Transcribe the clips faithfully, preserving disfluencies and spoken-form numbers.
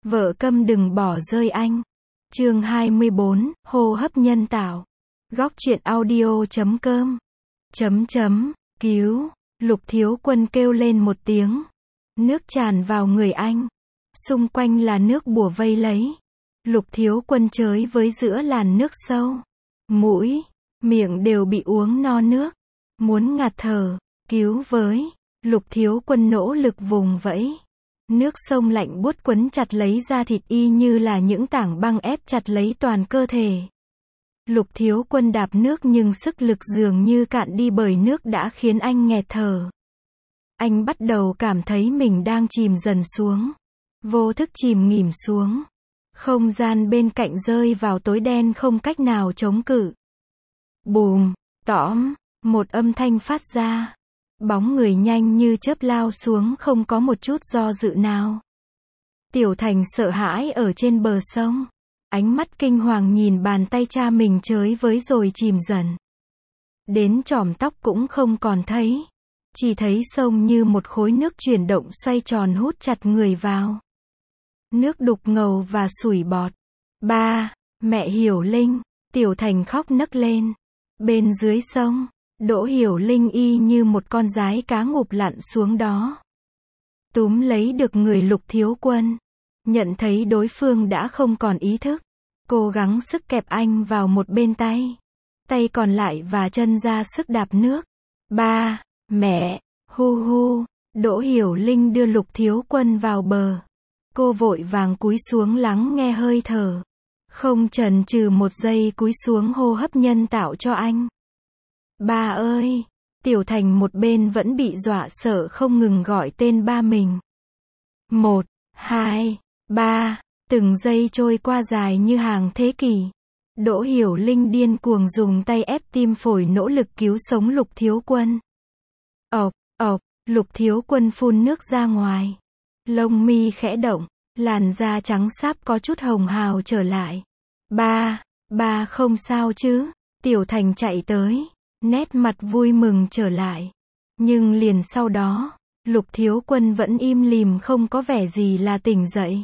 Vợ câm đừng bỏ rơi anh. Chương hai mươi bốn, hô hấp nhân tạo. Góc truyện audio chấm com. Chấm chấm, cứu. Lục Thiếu Quân kêu lên một tiếng. Nước tràn vào người anh. Xung quanh là nước bùa vây lấy. Lục Thiếu Quân chới với giữa làn nước sâu. Mũi, miệng đều bị uống no nước. Muốn ngạt thở, cứu với. Lục Thiếu Quân nỗ lực vùng vẫy. Nước sông lạnh buốt quấn chặt lấy da thịt y như là những tảng băng ép chặt lấy toàn cơ thể. Lục Thiếu Quân đạp nước nhưng sức lực dường như cạn đi bởi nước đã khiến anh nghẹt thở. Anh bắt đầu cảm thấy mình đang chìm dần xuống. Vô thức chìm nghỉm xuống. Không gian bên cạnh rơi vào tối đen không cách nào chống cự. Bùm, tõm, một âm thanh phát ra. Bóng người nhanh như chớp lao xuống không có một chút do dự nào. Tiểu Thành sợ hãi ở trên bờ sông. Ánh mắt kinh hoàng nhìn bàn tay cha mình chới với rồi chìm dần. Đến chòm tóc cũng không còn thấy. Chỉ thấy sông như một khối nước chuyển động xoay tròn hút chặt người vào. Nước đục ngầu và sủi bọt. Ba, mẹ Hiểu Linh. Tiểu Thành khóc nấc lên. Bên dưới sông, Đỗ Hiểu Linh y như một con giái cá ngụp lặn xuống đó. Túm lấy được người Lục Thiếu Quân. Nhận thấy đối phương đã không còn ý thức. Cố gắng sức kẹp anh vào một bên tay. Tay còn lại và chân ra sức đạp nước. Ba, mẹ, hu hu. Đỗ Hiểu Linh đưa Lục Thiếu Quân vào bờ. Cô vội vàng cúi xuống lắng nghe hơi thở. Không chần chừ một giây cúi xuống hô hấp nhân tạo cho anh. Ba ơi! Tiểu Thành một bên vẫn bị dọa sợ không ngừng gọi tên ba mình. Một, hai, ba, từng giây trôi qua dài như hàng thế kỷ. Đỗ Hiểu Linh điên cuồng dùng tay ép tim phổi nỗ lực cứu sống Lục Thiếu Quân. Ộc, ộc, Lục Thiếu Quân phun nước ra ngoài. Lông mi khẽ động, làn da trắng xáp có chút hồng hào trở lại. Ba, ba không sao chứ? Tiểu Thành chạy tới, nét mặt vui mừng trở lại. Nhưng liền sau đó, Lục Thiếu Quân vẫn im lìm không có vẻ gì là tỉnh dậy.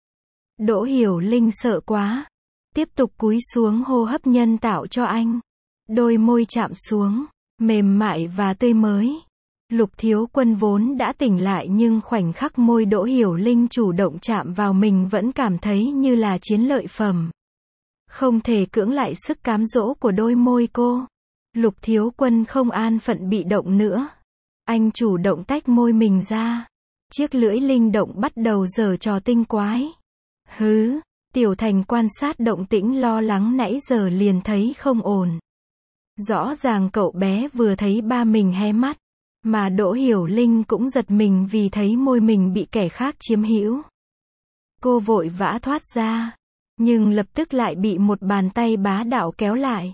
Đỗ Hiểu Linh sợ quá. Tiếp tục cúi xuống hô hấp nhân tạo cho anh. Đôi môi chạm xuống, mềm mại và tươi mới. Lục Thiếu Quân vốn đã tỉnh lại nhưng khoảnh khắc môi Đỗ Hiểu Linh chủ động chạm vào mình vẫn cảm thấy như là chiến lợi phẩm. Không thể cưỡng lại sức cám dỗ của đôi môi cô. Lục Thiếu Quân không an phận bị động nữa. Anh chủ động tách môi mình ra. Chiếc lưỡi linh động bắt đầu giở trò tinh quái. Hứ, Tiểu Thành quan sát động tĩnh lo lắng nãy giờ liền thấy không ổn. Rõ ràng cậu bé vừa thấy ba mình hé mắt. Mà Đỗ Hiểu Linh cũng giật mình vì thấy môi mình bị kẻ khác chiếm hữu. Cô vội vã thoát ra. Nhưng lập tức lại bị một bàn tay bá đạo kéo lại.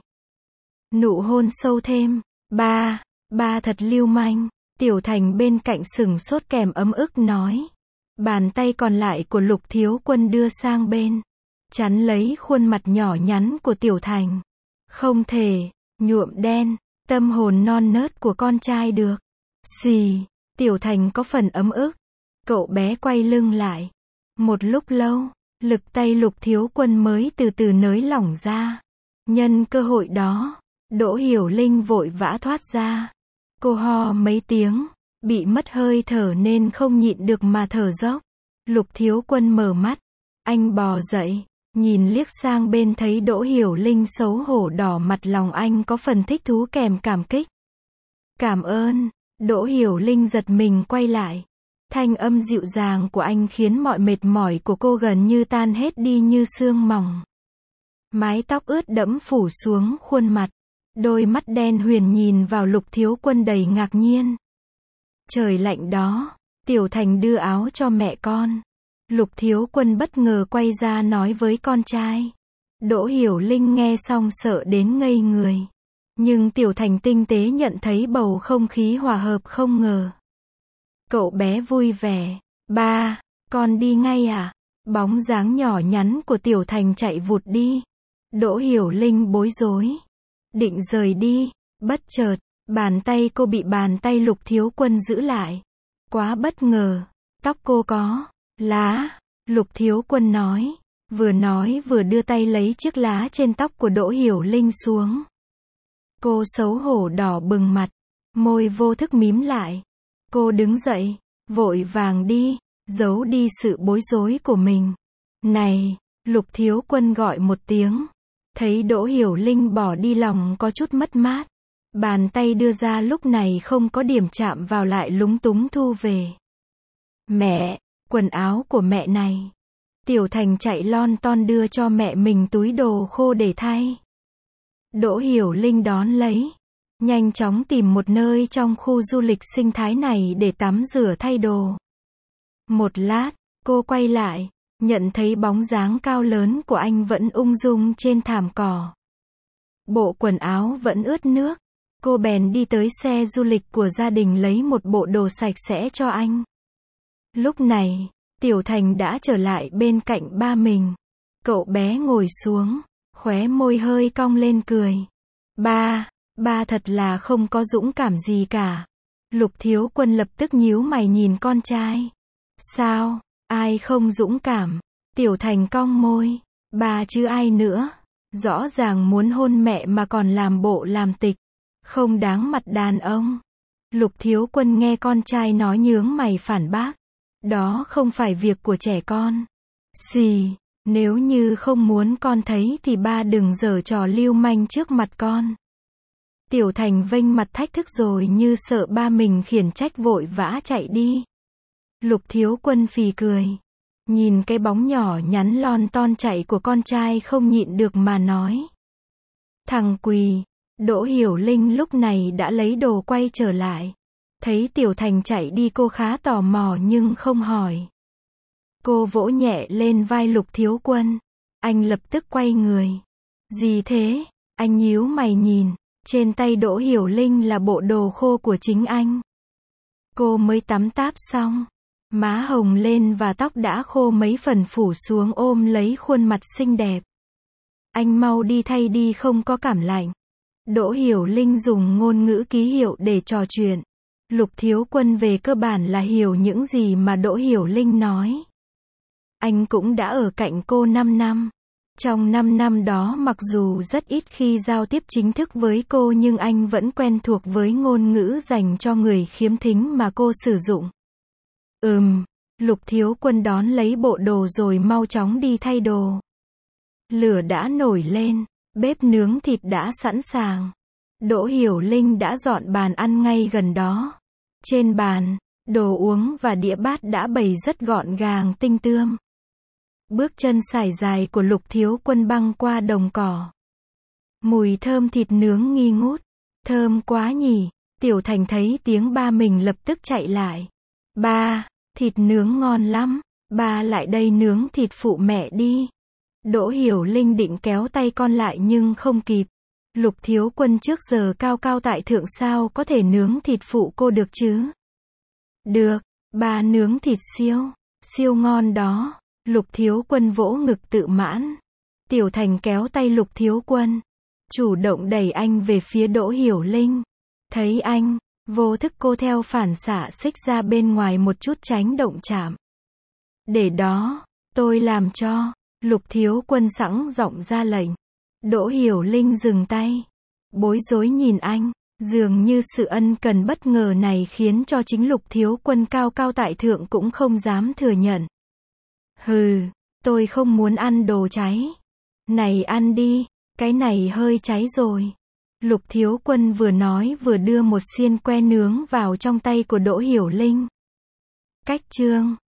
Nụ hôn sâu thêm. Ba, ba thật lưu manh. Tiểu Thành bên cạnh sửng sốt kèm ấm ức nói. Bàn tay còn lại của Lục Thiếu Quân đưa sang bên. Chắn lấy khuôn mặt nhỏ nhắn của Tiểu Thành. Không thể, nhuộm đen, tâm hồn non nớt của con trai được. Xì, Tiểu Thành có phần ấm ức. Cậu bé quay lưng lại. Một lúc lâu, lực tay Lục Thiếu Quân mới từ từ nới lỏng ra. Nhân cơ hội đó, Đỗ Hiểu Linh vội vã thoát ra. Cô ho mấy tiếng, bị mất hơi thở nên không nhịn được mà thở dốc. Lục Thiếu Quân mở mắt. Anh bò dậy, nhìn liếc sang bên thấy Đỗ Hiểu Linh xấu hổ đỏ mặt, lòng anh có phần thích thú kèm cảm kích. Cảm ơn. Đỗ Hiểu Linh giật mình quay lại. Thanh âm dịu dàng của anh khiến mọi mệt mỏi của cô gần như tan hết đi như sương mỏng. Mái tóc ướt đẫm phủ xuống khuôn mặt. Đôi mắt đen huyền nhìn vào Lục Thiếu Quân đầy ngạc nhiên. Trời lạnh đó. Tiểu Thành đưa áo cho mẹ con. Lục Thiếu Quân bất ngờ quay ra nói với con trai. Đỗ Hiểu Linh nghe xong sợ đến ngây người. Nhưng Tiểu Thành tinh tế nhận thấy bầu không khí hòa hợp không ngờ. Cậu bé vui vẻ. Ba, con đi ngay à? Bóng dáng nhỏ nhắn của Tiểu Thành chạy vụt đi. Đỗ Hiểu Linh bối rối. Định rời đi. Bất chợt, bàn tay cô bị bàn tay Lục Thiếu Quân giữ lại. Quá bất ngờ. Tóc cô có lá. Lục Thiếu Quân nói. Vừa nói vừa đưa tay lấy chiếc lá trên tóc của Đỗ Hiểu Linh xuống. Cô xấu hổ đỏ bừng mặt, môi vô thức mím lại. Cô đứng dậy, vội vàng đi, giấu đi sự bối rối của mình. Này, Lục Thiếu Quân gọi một tiếng. Thấy Đỗ Hiểu Linh bỏ đi lòng có chút mất mát. Bàn tay đưa ra lúc này không có điểm chạm vào lại lúng túng thu về. Mẹ, quần áo của mẹ này. Tiểu Thành chạy lon ton đưa cho mẹ mình túi đồ khô để thay. Đỗ Hiểu Linh đón lấy. Nhanh chóng tìm một nơi trong khu du lịch sinh thái này để tắm rửa thay đồ. Một lát, cô quay lại, nhận thấy bóng dáng cao lớn của anh vẫn ung dung trên thảm cỏ. Bộ quần áo vẫn ướt nước. Cô bèn đi tới xe du lịch của gia đình lấy một bộ đồ sạch sẽ cho anh. Lúc này, Tiểu Thành đã trở lại bên cạnh ba mình. Cậu bé ngồi xuống, khóe môi hơi cong lên cười. Ba, ba thật là không có dũng cảm gì cả. Lục Thiếu Quân lập tức nhíu mày nhìn con trai. Sao, ai không dũng cảm? Tiểu Thành cong môi. Ba chứ ai nữa? Rõ ràng muốn hôn mẹ mà còn làm bộ làm tịch. Không đáng mặt đàn ông. Lục Thiếu Quân nghe con trai nói nhướng mày phản bác. Đó không phải việc của trẻ con. Xì, nếu như không muốn con thấy thì ba đừng giở trò lưu manh trước mặt con. Tiểu Thành vênh mặt thách thức rồi như sợ ba mình khiển trách vội vã chạy đi. Lục Thiếu Quân phì cười. Nhìn cái bóng nhỏ nhắn lon ton chạy của con trai không nhịn được mà nói. Thằng quỳ. Đỗ Hiểu Linh lúc này đã lấy đồ quay trở lại. Thấy Tiểu Thành chạy đi cô khá tò mò nhưng không hỏi. Cô vỗ nhẹ lên vai Lục Thiếu Quân. Anh lập tức quay người. Gì thế? Anh nhíu mày nhìn. Trên tay Đỗ Hiểu Linh là bộ đồ khô của chính anh. Cô mới tắm táp xong. Má hồng lên và tóc đã khô mấy phần phủ xuống ôm lấy khuôn mặt xinh đẹp. Anh mau đi thay đi không có cảm lạnh. Đỗ Hiểu Linh dùng ngôn ngữ ký hiệu để trò chuyện. Lục Thiếu Quân về cơ bản là hiểu những gì mà Đỗ Hiểu Linh nói. Anh cũng đã ở cạnh cô năm năm. Trong năm năm đó mặc dù rất ít khi giao tiếp chính thức với cô nhưng anh vẫn quen thuộc với ngôn ngữ dành cho người khiếm thính mà cô sử dụng. Ừm, Lục Thiếu Quân đón lấy bộ đồ rồi mau chóng đi thay đồ. Lửa đã nổi lên, bếp nướng thịt đã sẵn sàng. Đỗ Hiểu Linh đã dọn bàn ăn ngay gần đó. Trên bàn, đồ uống và đĩa bát đã bày rất gọn gàng tinh tươm. Bước chân sải dài của Lục Thiếu Quân băng qua đồng cỏ. Mùi thơm thịt nướng nghi ngút. Thơm quá nhỉ. Tiểu Thành thấy tiếng ba mình lập tức chạy lại. Ba, thịt nướng ngon lắm. Ba lại đây nướng thịt phụ mẹ đi. Đỗ Hiểu Linh định kéo tay con lại nhưng không kịp. Lục Thiếu Quân trước giờ cao cao tại thượng sao có thể nướng thịt phụ cô được chứ? Được, ba nướng thịt siêu, siêu ngon đó. Lục Thiếu Quân vỗ ngực tự mãn. Tiểu Thành kéo tay Lục Thiếu Quân, chủ động đẩy anh về phía Đỗ Hiểu Linh. Thấy anh, vô thức cô theo phản xạ xích ra bên ngoài một chút tránh động chạm. Để đó, tôi làm cho. Lục Thiếu Quân sẵn giọng ra lệnh. Đỗ Hiểu Linh dừng tay. Bối rối nhìn anh. Dường như sự ân cần bất ngờ này khiến cho chính Lục Thiếu Quân cao cao tại thượng cũng không dám thừa nhận. Hừ, tôi không muốn ăn đồ cháy. Này ăn đi, cái này hơi cháy rồi. Lục Thiếu Quân vừa nói vừa đưa một xiên que nướng vào trong tay của Đỗ Hiểu Linh. Cách chương